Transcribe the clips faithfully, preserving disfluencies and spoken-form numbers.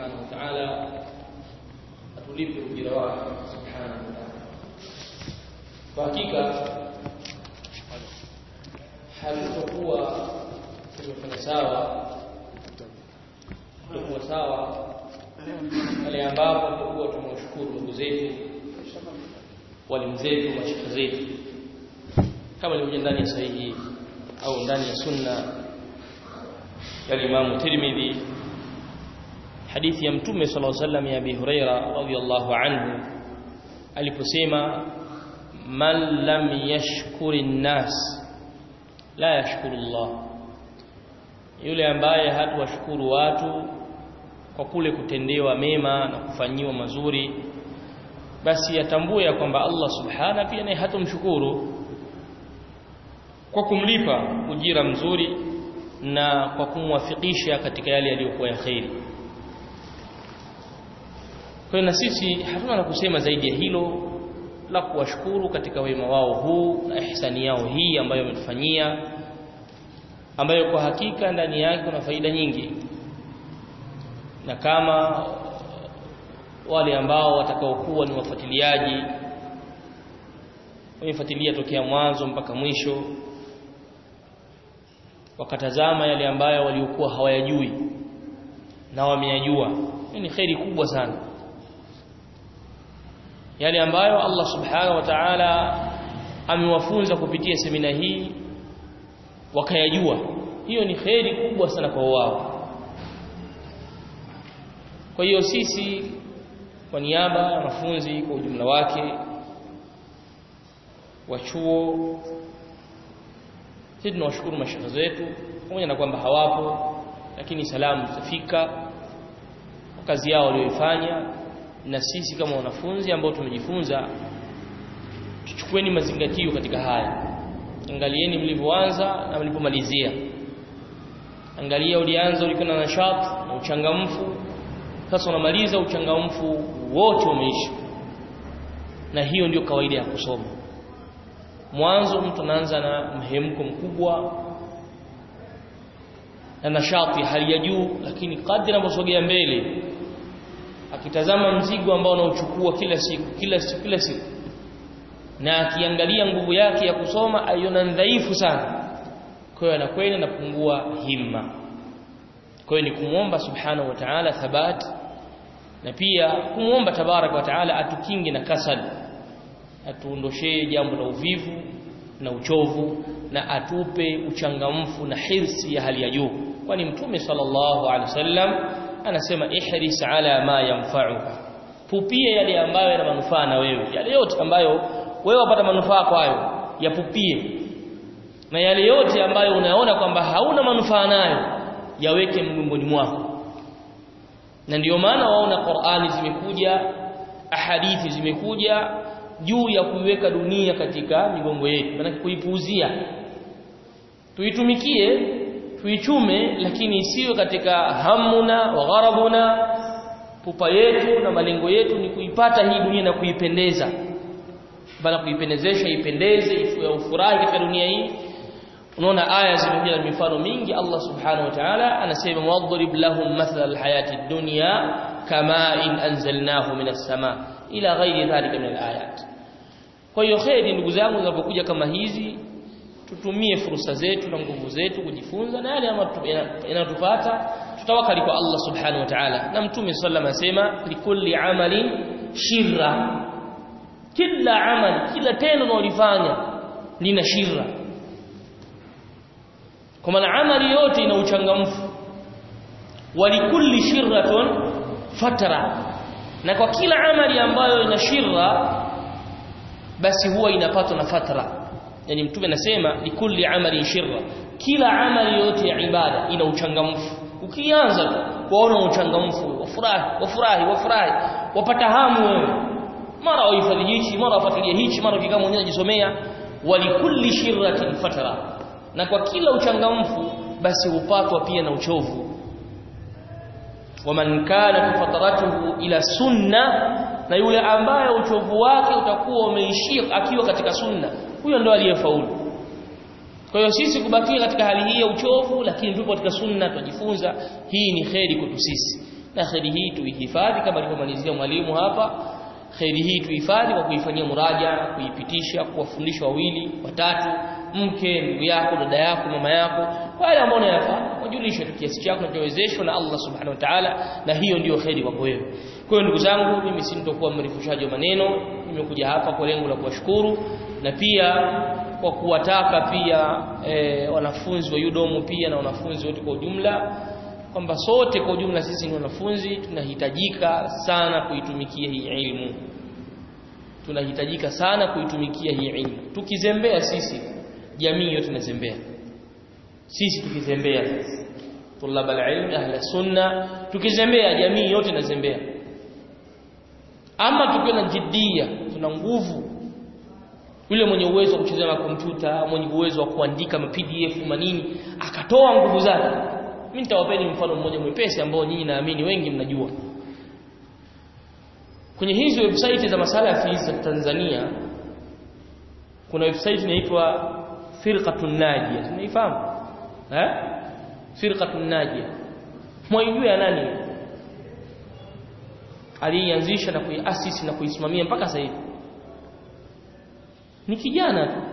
subhanahu wa ta'ala atulipe ujira wake subhanahu wa ta'ala. Kwa hakika halitokuwa tumefanya sawa tutakuwa sawa pale ambapo tutakuwa tumewashukuru ndugu zetu, walimu zetu, mashekhe zetu kama ilivyo ndani ya sahihi au ndani ya sunna ya Imam Tirmidhi, hadithi ya Mtume sallallahu alaihi wasallam ya Abi Huraira radhiyallahu anhu aliposema, man lam yashkuri an-nas la yashkuru Allah, yule ambaye hatuwashukuru watu kwa kule kutendewa mema na kufanyiwa mazuri, basi atambue ya kwamba Allah subhanahu pia naye hatomshukuru kwa kumlipa ujira mzuri na kwa kumwafikisha katika yale yaliyokuwa ya khairi. Kwa na sisi hatuna la kusema zaidi ya hilo la kuwashukuru katika wema wao huu na ihsani yao hii ambayo wametufanyia, ambayo kwa hakika ndani yake kuna faida nyingi. Na kama wale ambao watakaokuwa ni wafuatiliaji, wamefuatilia tokea mwanzo mpaka mwisho, wakatazama yale ambayo waliokuwa hawayajui na wameyajua, ni khairi kubwa sana. Yale ambayo Allah subhanahu wa ta'ala amewafunza kupitia semina hii wakayajua, hiyo ni khairi kubwa sana kwa wao. Kwa hiyo sisi kwa niaba ya wanafunzi kwa ujumla wake wa chuo, sisi tunawashukuru mashekhe zetu, pamoja na kwamba hawapo, lakini salamu zitafika kwa kazi yao walioifanya. Na sisi kama wanafunzi ambao tumejifunza, tuchukueni mazingatio katika haya. Angalieni mlivyoanza na mlipomalizia. Angalia ulianza ulikuwa na nashat na uchangamfu, sasa unamaliza uchangamfu wote umeisha. Na hiyo ndio kawaida ya kusoma. Mwanzo mtu anaanza na mhemko mkubwa na nashati hali ya juu, lakini kadri anaposogea mbele akitazama mzigo ambao anaochukua kila siku kila siku kila siku, na akiangalia nguvu yake ya kusoma aiona dhaifu sana, kwa hiyo anakwenda na kupungua himma. Kwa hiyo ni kumuomba subhanahu wa ta'ala thabat, na pia kumuomba tabarak wa ta'ala atukinge na kasal, atuondoshee jambo la uvivu na uchovu, na atupe uchangamfu na hirsi ya hali ya juu. Kwani Mtume sallallahu alaihi wasallam anasema, ihris ala ma yanfa'uka, pupie yale ambayo yana manufaa na wewe. Yale yote ambayo wewe wapata manufaa kwayo yapupie, na yale yote ambayo unaona kwamba hauna manufaa nayo yaweke mgongoni mwako. Na ndiyo maana waona Qur'ani zimekuja, ahadithi zimekuja juu ya kuiweka dunia katika migongo yetu, maana kuipuuzia. Tuitumikie, tuichume, lakini isiwe katika hamuna wa gharabuna. Pupa yetu na malengo yetu ni kuipata hii dunia na kuipendeza, bali kuipendezesha, ipendeze, ifuwe ufurahi katika dunia hii. Unaona aya zimekuja na mifano mingi. Allah subhanahu wa ta'ala anasema, wadrib lahum mathala alhayati ad-dunya kama in anzalnahu minas sama, ila ghairi dhalika min alayat. Kwa hiyo khairi ndugu zangu, zinapokuja kama hizi, tutumie fursa zetu na nguvu zetu kujifunza, na yale yanayotupata tutawakali kwa Allah subhanahu wa ta'ala. Na Mtume sallallahu alayhi wasallam asema, likulli amalin shirra, kila amali, kila tendo unalofanya lina shirra. Kwa maana amali yote ina uchangamfu. Walikulli shirratun fatra, na kwa kila amali ambayo ina shirra basi huwa inapatwa na fatra. Yani Mtume anasema likulli amali shirra, kila amali yote ya ibada ina uchangamfu. Ukianza kuona uchangamfu, wafurahi wafurahi wafurahi, wapata hamu wewe, mara uhifadhi hichi, mara ufuatilie hichi, mara ukikaa mwenyewe unajisomea. Walikulli shirratin fatra, na kwa kila uchangamfu basi hupatwa pia na uchovu. Waman kana fataratuhu ila sunna, na yule ambaye uchovu wake utakuwa umeishia akiwa katika sunna, huyo ndo aliyefaulu. Kwa hiyo sisi kubakia katika hali hii ya uchovu, lakini tupo katika sunna tunajifunza, hii ni khairi kwetu sisi. na khairi hii tuihifadhi kama alivyomalizia mwalimu hapa. Khairi hii tuhifadhi kwa kuifanyia muraja, kuipitisha, kuwafundisha wawili watatu, mke, ndugu yako, dada yako, mama yako, wale ambao unayafanya wajulishe kiasi chako kinachowezeshwa na Allah subhanahu wa ta'ala, na hiyo ndiyo khairi kwako wewe. Kwa hiyo ndugu zangu, mimi sintokuwa mrefushaji wa maneno, nimekuja hapa kwa lengo la kuwashukuru na pia kwa kuwataka pia e, wanafunzi wa Yudomu pia na wanafunzi wote kwa ujumla kwamba sote kwa ujumla sisi ni wanafunzi, tunahitajika sana kuitumikia hii ilmu. Tunahitajika sana kuitumikia hii ilmu. Tukizembea sisi, jamii yote inazembea. Sisi tukizembea, tulab alilm ahla sunna, tukizembea jamii yote inazembea. Ama tukiwa na jiddia, tuna nguvu, yule mwenye uwezo wa kuchezea na kompyuta, mwenye uwezo wa kuandika ma P D F manini, akatoa nguvu zake. Mimi nitawapeni mfano mmoja mwepesi ambao nyinyi naamini wengi mnajua. Kwenye hizo website za masala ya fiqh za Tanzania kuna website inaitwa Firqatun Najia. Unaifahamu? Eh? Firqatun Najia. Mwaijua nani? Alianzisha na kuiasisi na kuisimamia mpaka sasa hivi. Ni kijana tu.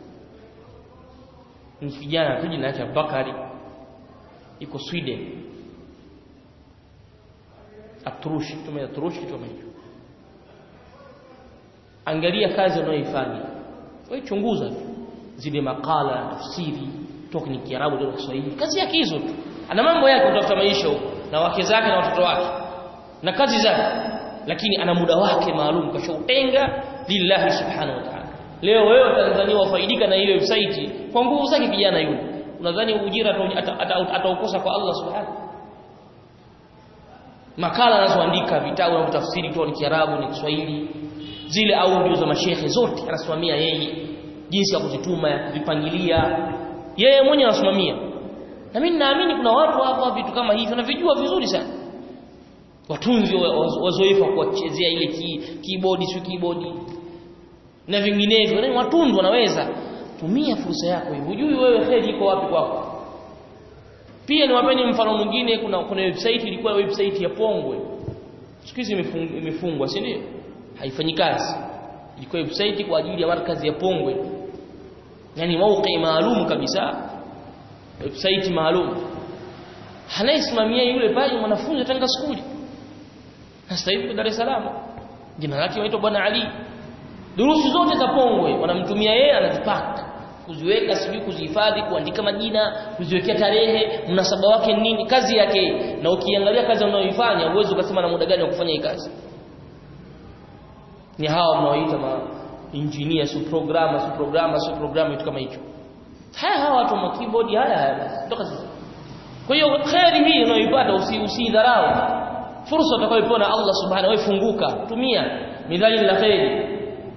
Ni kijana tu, jina lake Bakari. Iko Sweden. Atrushi, tumia Atrushi kitu kama hicho. Angalia kazi anayoifanya. Wewe chunguza tu zile makala, tafsiri, toka ni Kiarabu ndio Kiswahili. Kazi yake hizo tu. Ana mambo yake kutafuta maisha huko na wake zake na watoto wake. Na kazi zake. Lakini ana muda wake maalum kashautenga lillahi subhanahu wa ta'ala. Leo wewe Tanzania wafaidika na ile website kwa nguvu zake kijana yule. Unadhani ujira ataukosa kwa Allah subhanahu? Makala anazoandika, vitabu na kutafsiri kutoka ni Kiarabu ni Kiswahili, zile audio za mashehe zote anasimamia yeye, jinsi ya kuzituma, ya kuvipangilia yeye mwenyewe anasimamia. Na mimi naamini kuna watu hapa vitu kama hivi wanavijua vizuri sana. Watunzi wazoefu wa kuchezea ile keyboard, si keyboard na vinginevyo, yani watunzi wanaweza. Tumia fursa yako hiyo. Hujui wewe kheri iko wapi kwako. Pia niwapeni mfano mwingine, kuna kuna website ilikuwa website ya Pongwe. Siku hizi imefungwa, si ndio? Haifanyi kazi. Ilikuwa website kwa ajili ya markazi ya Pongwe. Yaani mauqi maalum kabisa. Website maalum. Anayesimamia yule pale mwanafunzi Tanga skuli. Sasa hivi Dar es Salaam. Jina lake inaitwa Bwana Ali. Durusi zote za Pongwe wanamtumia yeye, anazipaka, kuziweka, sijui kuzihifadhi, kuandika majina, kuziwekea tarehe, mnasaba wake nini, kazi yake. Na ukiangalia kazi anayoifanya uwezo ukasema na muda gani wa kufanya hii kazi. Ni hao mnaoita ma engineer, su programmer, su programmer, su programmer kitu kama hicho. Haya hawa watu wa keyboard haya haya. Toka sasa. Kwa hiyo khairi hii unayoipata usidharau. Fursa utakayoipona Allah subhanahu wa ta'ala, funguka, tumia midhali la khairi.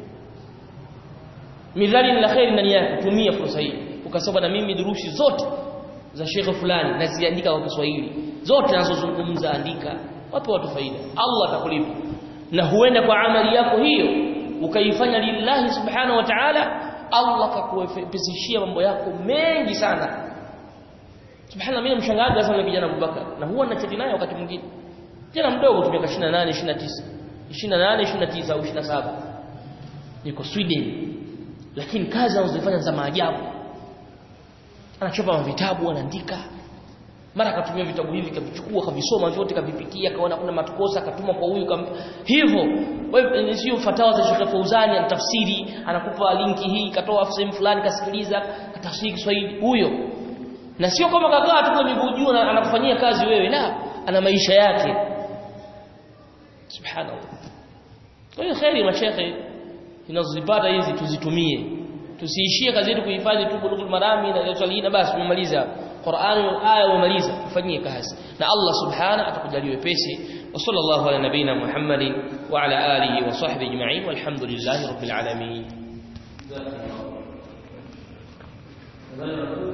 Midhali la khairi ndani yake, tumia fursa hii. Ukasema na mimi durusi zote za shekhe fulani naziandika kwa Kiswahili. Zote ninazozungumza andika. Wape watu faida. Allah atakulipa. Na huenda kwa amali yako hiyo ukaifanya lillahi subhanahu wa ta'ala, Allah akakuwepesishia mambo yako mengi sana. Subhanallah, mimi mshangaza sana kijana Abubakar. Na huwa nachati naye wakati mwingine. Kijana mdogo tu miaka ishirini na nane, ishirini na tisa. ishirini na nane, ishirini na tisa au ishirini na saba. Niko Sweden. Lakini kazi anazofanya za maajabu. Anachopa vitabu, anaandika. Mara akatumia vitabu hivi kavichukua, kavisoma vyote, kavipitia, kaona kuna matukosa, akatuma kwa huyu kam... hivyo. Wewe sio fatawa za Sheikh Fauzani anatafsiri, anakupa linki hii, katoa sehemu fulani kasikiliza, katafsiri Kiswahili huyo. Na sio kama kakaa tu kwa miguu juu na anakufanyia kazi wewe, la, ana maisha yake. Subhanallah. Kwa hiyo khairi mashekhe tunazozipata hizi tuzitumie. Tusiishie kazi yetu kuhifadhi tu Bulughul Marami na Salihina basi umemaliza. Qur'ani aya umemaliza, ufanyie kazi. Na Allah subhanahu atakujalia wepesi. Wa sallallahu ala nabina Muhammadin wa ala alihi wa sahbihi ajma'in walhamdulillahi rabbil alamin.